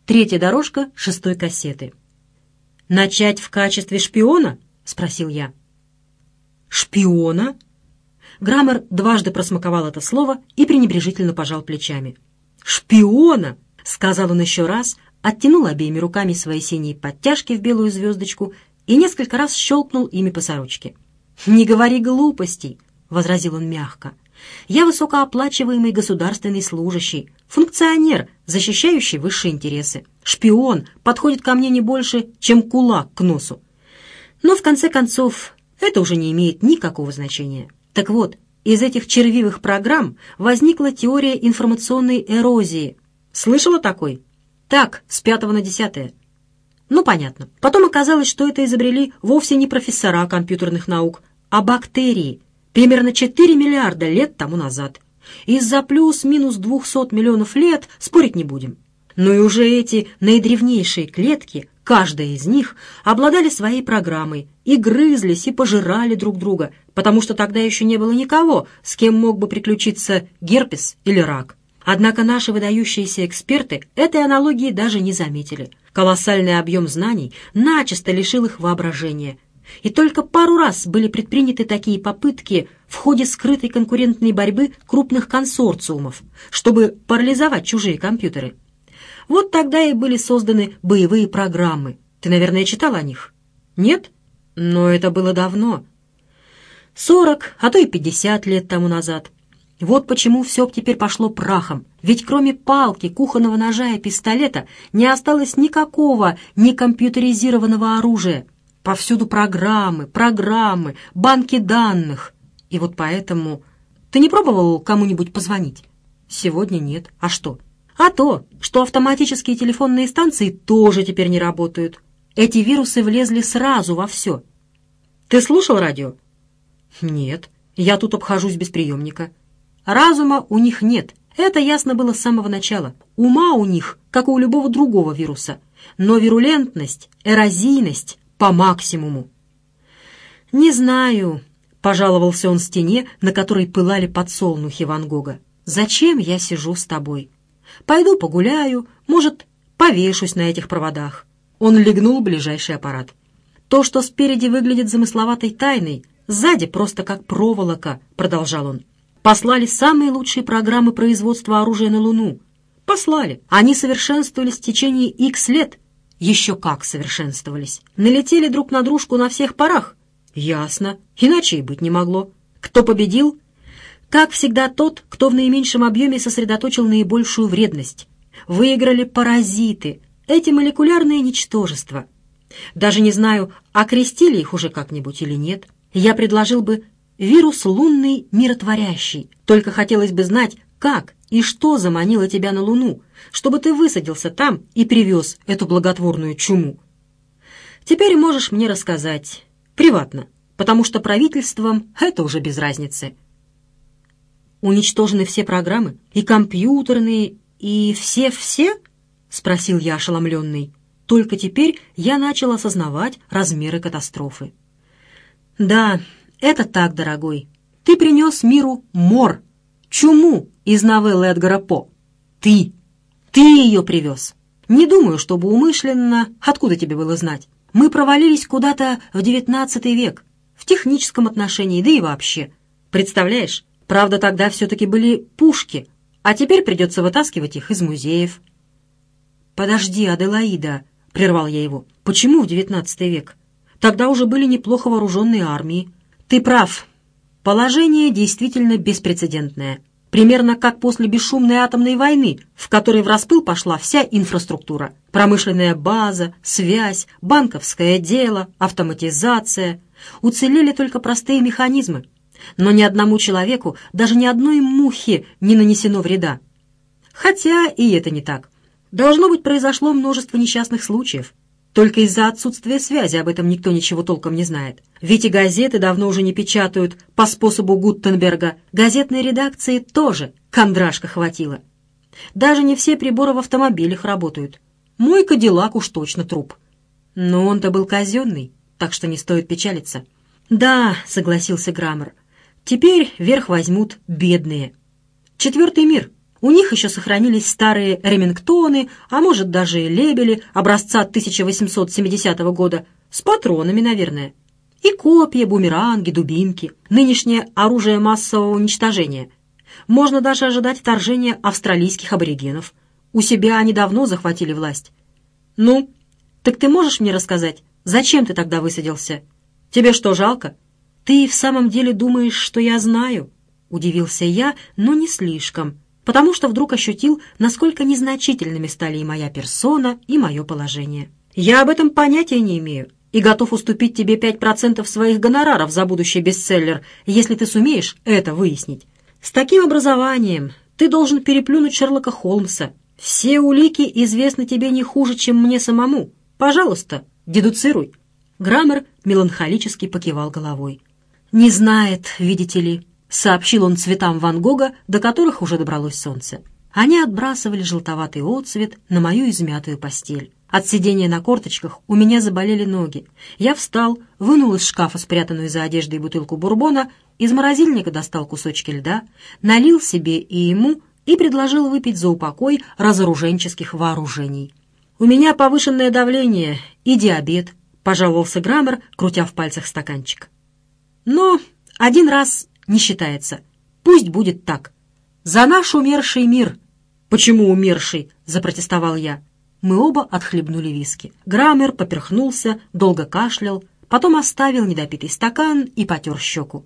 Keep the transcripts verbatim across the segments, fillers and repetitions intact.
Третья дорожка шестой кассеты. «Начать в качестве шпиона?» — спросил я. «Шпиона?» Граммер дважды просмаковал это слово и пренебрежительно пожал плечами. «Шпиона!» — сказал он еще раз, оттянул обеими руками свои синие подтяжки в белую звездочку и несколько раз щелкнул ими по сорочке. «Не говори глупостей!» — возразил он мягко. «Я высокооплачиваемый государственный служащий, функционер, защищающий высшие интересы. Шпион подходит ко мне не больше, чем кулак к носу. Но, в конце концов, это уже не имеет никакого значения. Так вот, из этих червивых программ возникла теория информационной эрозии. Слышала такой? Так, с пятого на десятое. Ну, понятно. Потом оказалось, что это изобрели вовсе не профессора компьютерных наук, а бактерии, примерно четыре миллиарда лет тому назад. Из-за плюс-минус двухсот миллионов лет спорить не будем. Но и уже эти наидревнейшие клетки, каждая из них, обладали своей программой и грызлись и пожирали друг друга, потому что тогда еще не было никого, с кем мог бы приключиться герпес или рак. Однако наши выдающиеся эксперты этой аналогии даже не заметили. Колоссальный объем знаний начисто лишил их воображения. И только пару раз были предприняты такие попытки в ходе скрытой конкурентной борьбы крупных консорциумов, чтобы парализовать чужие компьютеры. Вот тогда и были созданы боевые программы. Ты, наверное, читал о них? Нет? Но это было давно. Сорок, а то и пятьдесят лет тому назад. Вот почему все теперь пошло прахом. Ведь кроме палки, кухонного ножа и пистолета не осталось никакого некомпьютеризированного оружия. Повсюду программы, программы, банки данных. И вот поэтому... Ты не пробовал кому-нибудь позвонить? Сегодня нет. А что? А то, что автоматические телефонные станции тоже теперь не работают. Эти вирусы влезли сразу во все. Ты слушал радио? Нет. Я тут обхожусь без приемника. Разума у них нет. Это ясно было с самого начала. Ума у них, как и у любого другого вируса. Но вирулентность, эрозийность по максимуму. «Не знаю», — пожаловался он стене, на которой пылали подсолнухи Ван Гога. «Зачем я сижу с тобой? Пойду погуляю, может, повешусь на этих проводах». Он легнул ближайший аппарат. «То, что спереди выглядит замысловатой тайной, сзади просто как проволока», — продолжал он. «Послали самые лучшие программы производства оружия на Луну. Послали. Они совершенствовались в течение икс лет. Еще как совершенствовались. Налетели друг на дружку на всех парах. Ясно. Иначе и быть не могло. Кто победил? Как всегда, тот, кто в наименьшем объеме сосредоточил наибольшую вредность. Выиграли паразиты, эти молекулярные ничтожества. Даже не знаю, окрестили их уже как-нибудь или нет. Я предложил бы вирус лунный миротворящий. Только хотелось бы знать, как и что заманило тебя на Луну, чтобы ты высадился там и привез эту благотворную чуму. Теперь можешь мне рассказать. Приватно, потому что правительством это уже без разницы. Уничтожены все программы, и компьютерные, и все-все? Спросил я ошеломленный. Только теперь я начал осознавать размеры катастрофы. Да, это так, дорогой. Ты принес миру мор, чуму из новеллы Эдгара По. Ты, ты ее привез. Не думаю, чтобы умышленно, откуда тебе было знать. Мы провалились куда-то в девятнадцатый век, в техническом отношении, да и вообще. Представляешь, правда, тогда все-таки были пушки, а теперь придется вытаскивать их из музеев. «Подожди, Аделаида», — прервал я его, — «почему в девятнадцатый век? Тогда уже были неплохо вооруженные армии». «Ты прав. Положение действительно беспрецедентное. Примерно как после бесшумной атомной войны, в которой в распыл пошла вся инфраструктура. Промышленная база, связь, банковское дело, автоматизация. Уцелели только простые механизмы. Но ни одному человеку, даже ни одной мухе не нанесено вреда. Хотя и это не так. Должно быть, произошло множество несчастных случаев. Только из-за отсутствия связи об этом никто ничего толком не знает. Ведь и газеты давно уже не печатают по способу Гутенберга. Газетной редакции тоже кондрашка хватило. Даже не все приборы в автомобилях работают. Мой Кадиллак уж точно труп. Но он-то был казенный, так что не стоит печалиться. «Да», — согласился Граммер, — «теперь верх возьмут бедные. Четвертый мир, У них еще сохранились старые ремингтоны, а может даже и лебели образца тысяча восемьсот семидесятого года, с патронами, наверное. И копья, бумеранги, дубинки. Нынешнее оружие массового уничтожения. Можно даже ожидать вторжения австралийских аборигенов. У себя они давно захватили власть. Ну, так ты можешь мне рассказать, зачем ты тогда высадился? Тебе что, жалко? Ты в самом деле думаешь, что я знаю? Удивился я, но не слишком, потому что вдруг ощутил, насколько незначительными стали и моя персона, и мое положение. Я об этом понятия не имею и готов уступить тебе пять процентов своих гонораров за будущий бестселлер, если ты сумеешь это выяснить. С таким образованием ты должен переплюнуть Шерлока Холмса. Все улики известны тебе не хуже, чем мне самому. Пожалуйста, дедуцируй». Граммер меланхолически покивал головой. «Не знает, видите ли», — сообщил он цветам Ван Гога, до которых уже добралось солнце. Они отбрасывали желтоватый отцвет на мою измятую постель. От сидения на корточках у меня заболели ноги. Я встал, вынул из шкафа спрятанную за одеждой бутылку бурбона, из морозильника достал кусочки льда, налил себе и ему и предложил выпить за упокой разоруженческих вооружений. «У меня повышенное давление и диабет», — пожаловался Граммер, крутя в пальцах стаканчик. «Но один раз не считается. Пусть будет так. За наш умерший мир». «Почему умерший?» — запротестовал я. Мы оба отхлебнули виски. Граммер поперхнулся, долго кашлял, потом оставил недопитый стакан и потер щеку.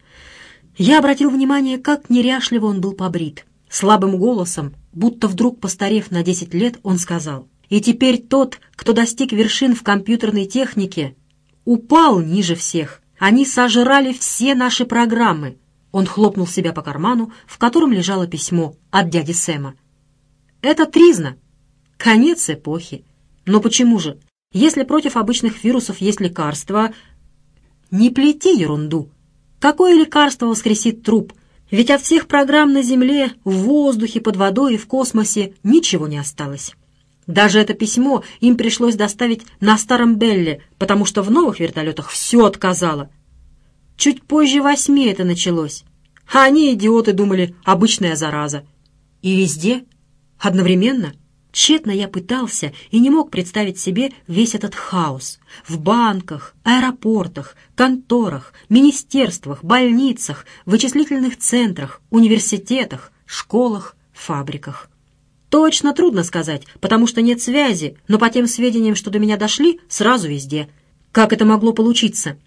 Я обратил внимание, как неряшливо он был побрит. Слабым голосом, будто вдруг постарев на десять лет, он сказал: «И теперь тот, кто достиг вершин в компьютерной технике, упал ниже всех. Они сожрали все наши программы». Он хлопнул себя по карману, в котором лежало письмо от дяди Сэма. «Это тризна. Конец эпохи. Но почему же? Если против обычных вирусов есть лекарство...» «Не плети ерунду. Какое лекарство воскресит труп? Ведь от всех программ на Земле, в воздухе, под водой и в космосе ничего не осталось. Даже это письмо им пришлось доставить на старом Белле, потому что в новых вертолетах все отказало. Чуть позже восьми это началось. А они, идиоты, думали, обычная зараза. И везде, одновременно. Тщетно я пытался и не мог представить себе весь этот хаос. В банках, аэропортах, конторах, министерствах, больницах, вычислительных центрах, университетах, школах, фабриках. Точно трудно сказать, потому что нет связи, но по тем сведениям, что до меня дошли, сразу везде. Как это могло получиться?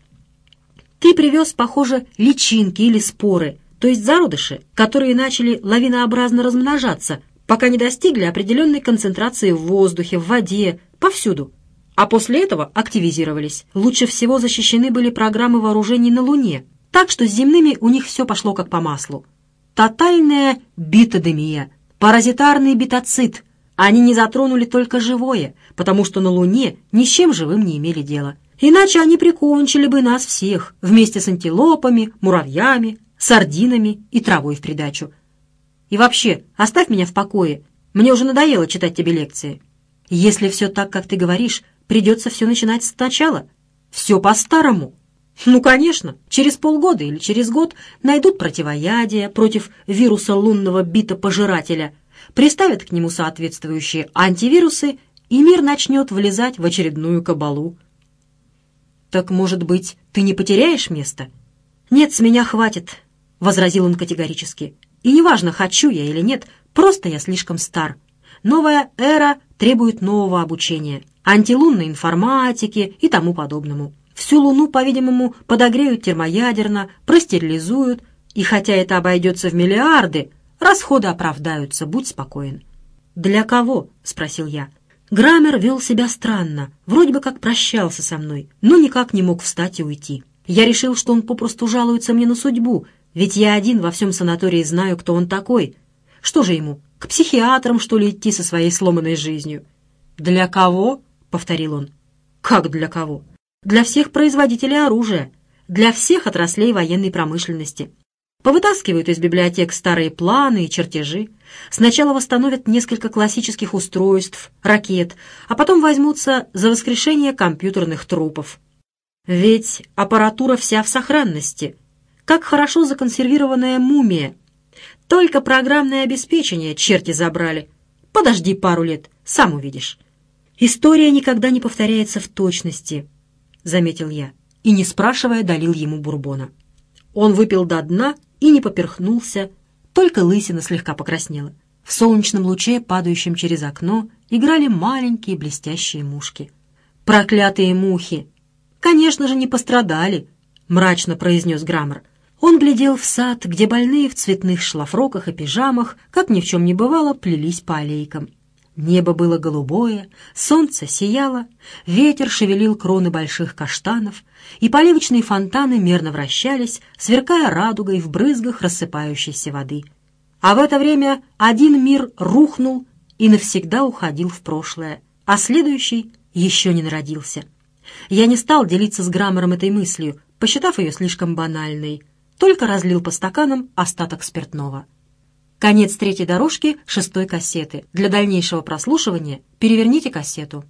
Ты привез, похоже, личинки или споры, то есть зародыши, которые начали лавинообразно размножаться, пока не достигли определенной концентрации в воздухе, в воде, повсюду. А после этого активизировались. Лучше всего защищены были программы вооружений на Луне, так что с земными у них все пошло как по маслу. Тотальная битодемия, паразитарный битоцид. Они не затронули только живое, потому что на Луне ни с чем живым не имели дела. Иначе они прикончили бы нас всех, вместе с антилопами, муравьями, сардинами и травой в придачу. И вообще, оставь меня в покое. Мне уже надоело читать тебе лекции. Если все так, как ты говоришь, придется все начинать сначала. Все по-старому. Ну, конечно, через полгода или через год найдут противоядие против вируса лунного битопожирателя, приставят к нему соответствующие антивирусы, и мир начнет влезать в очередную кабалу. Так, может быть, ты не потеряешь место? Нет, с меня хватит, — возразил он категорически. И неважно, хочу я или нет, просто я слишком стар. Новая эра требует нового обучения, антилунной информатики и тому подобному. Всю Луну, по-видимому, подогреют термоядерно, простерилизуют, и хотя это обойдется в миллиарды, расходы оправдаются, будь спокоен. «Для кого?» — спросил я. Граммер вел себя странно, вроде бы как прощался со мной, но никак не мог встать и уйти. Я решил, что он попросту жалуется мне на судьбу, ведь я один во всем санатории знаю, кто он такой. Что же ему, к психиатрам, что ли, идти со своей сломанной жизнью? «Для кого?» — повторил он. «Как для кого?» «Для всех производителей оружия, для всех отраслей военной промышленности. Повытаскивают из библиотек старые планы и чертежи, сначала восстановят несколько классических устройств, ракет, а потом возьмутся за воскрешение компьютерных трупов. Ведь аппаратура вся в сохранности, как хорошо законсервированная мумия. Только программное обеспечение черти забрали. Подожди пару лет, сам увидишь. История никогда не повторяется в точности, заметил я, и, не спрашивая, долил ему бурбона. Он выпил до дна и не поперхнулся, только лысина слегка покраснела. В солнечном луче, падающем через окно, играли маленькие блестящие мушки. «Проклятые мухи! Конечно же, не пострадали!» — мрачно произнес Граммер. Он глядел в сад, где больные в цветных шлафроках и пижамах, как ни в чем не бывало, плелись по аллейкам. Небо было голубое, солнце сияло, ветер шевелил кроны больших каштанов, и поливочные фонтаны мерно вращались, сверкая радугой в брызгах рассыпающейся воды. А в это время один мир рухнул и навсегда уходил в прошлое, а следующий еще не народился. Я не стал делиться с Граммером этой мыслью, посчитав ее слишком банальной, только разлил по стаканам остаток спиртного. Конец третьей дорожки шестой кассеты. Для дальнейшего прослушивания переверните кассету.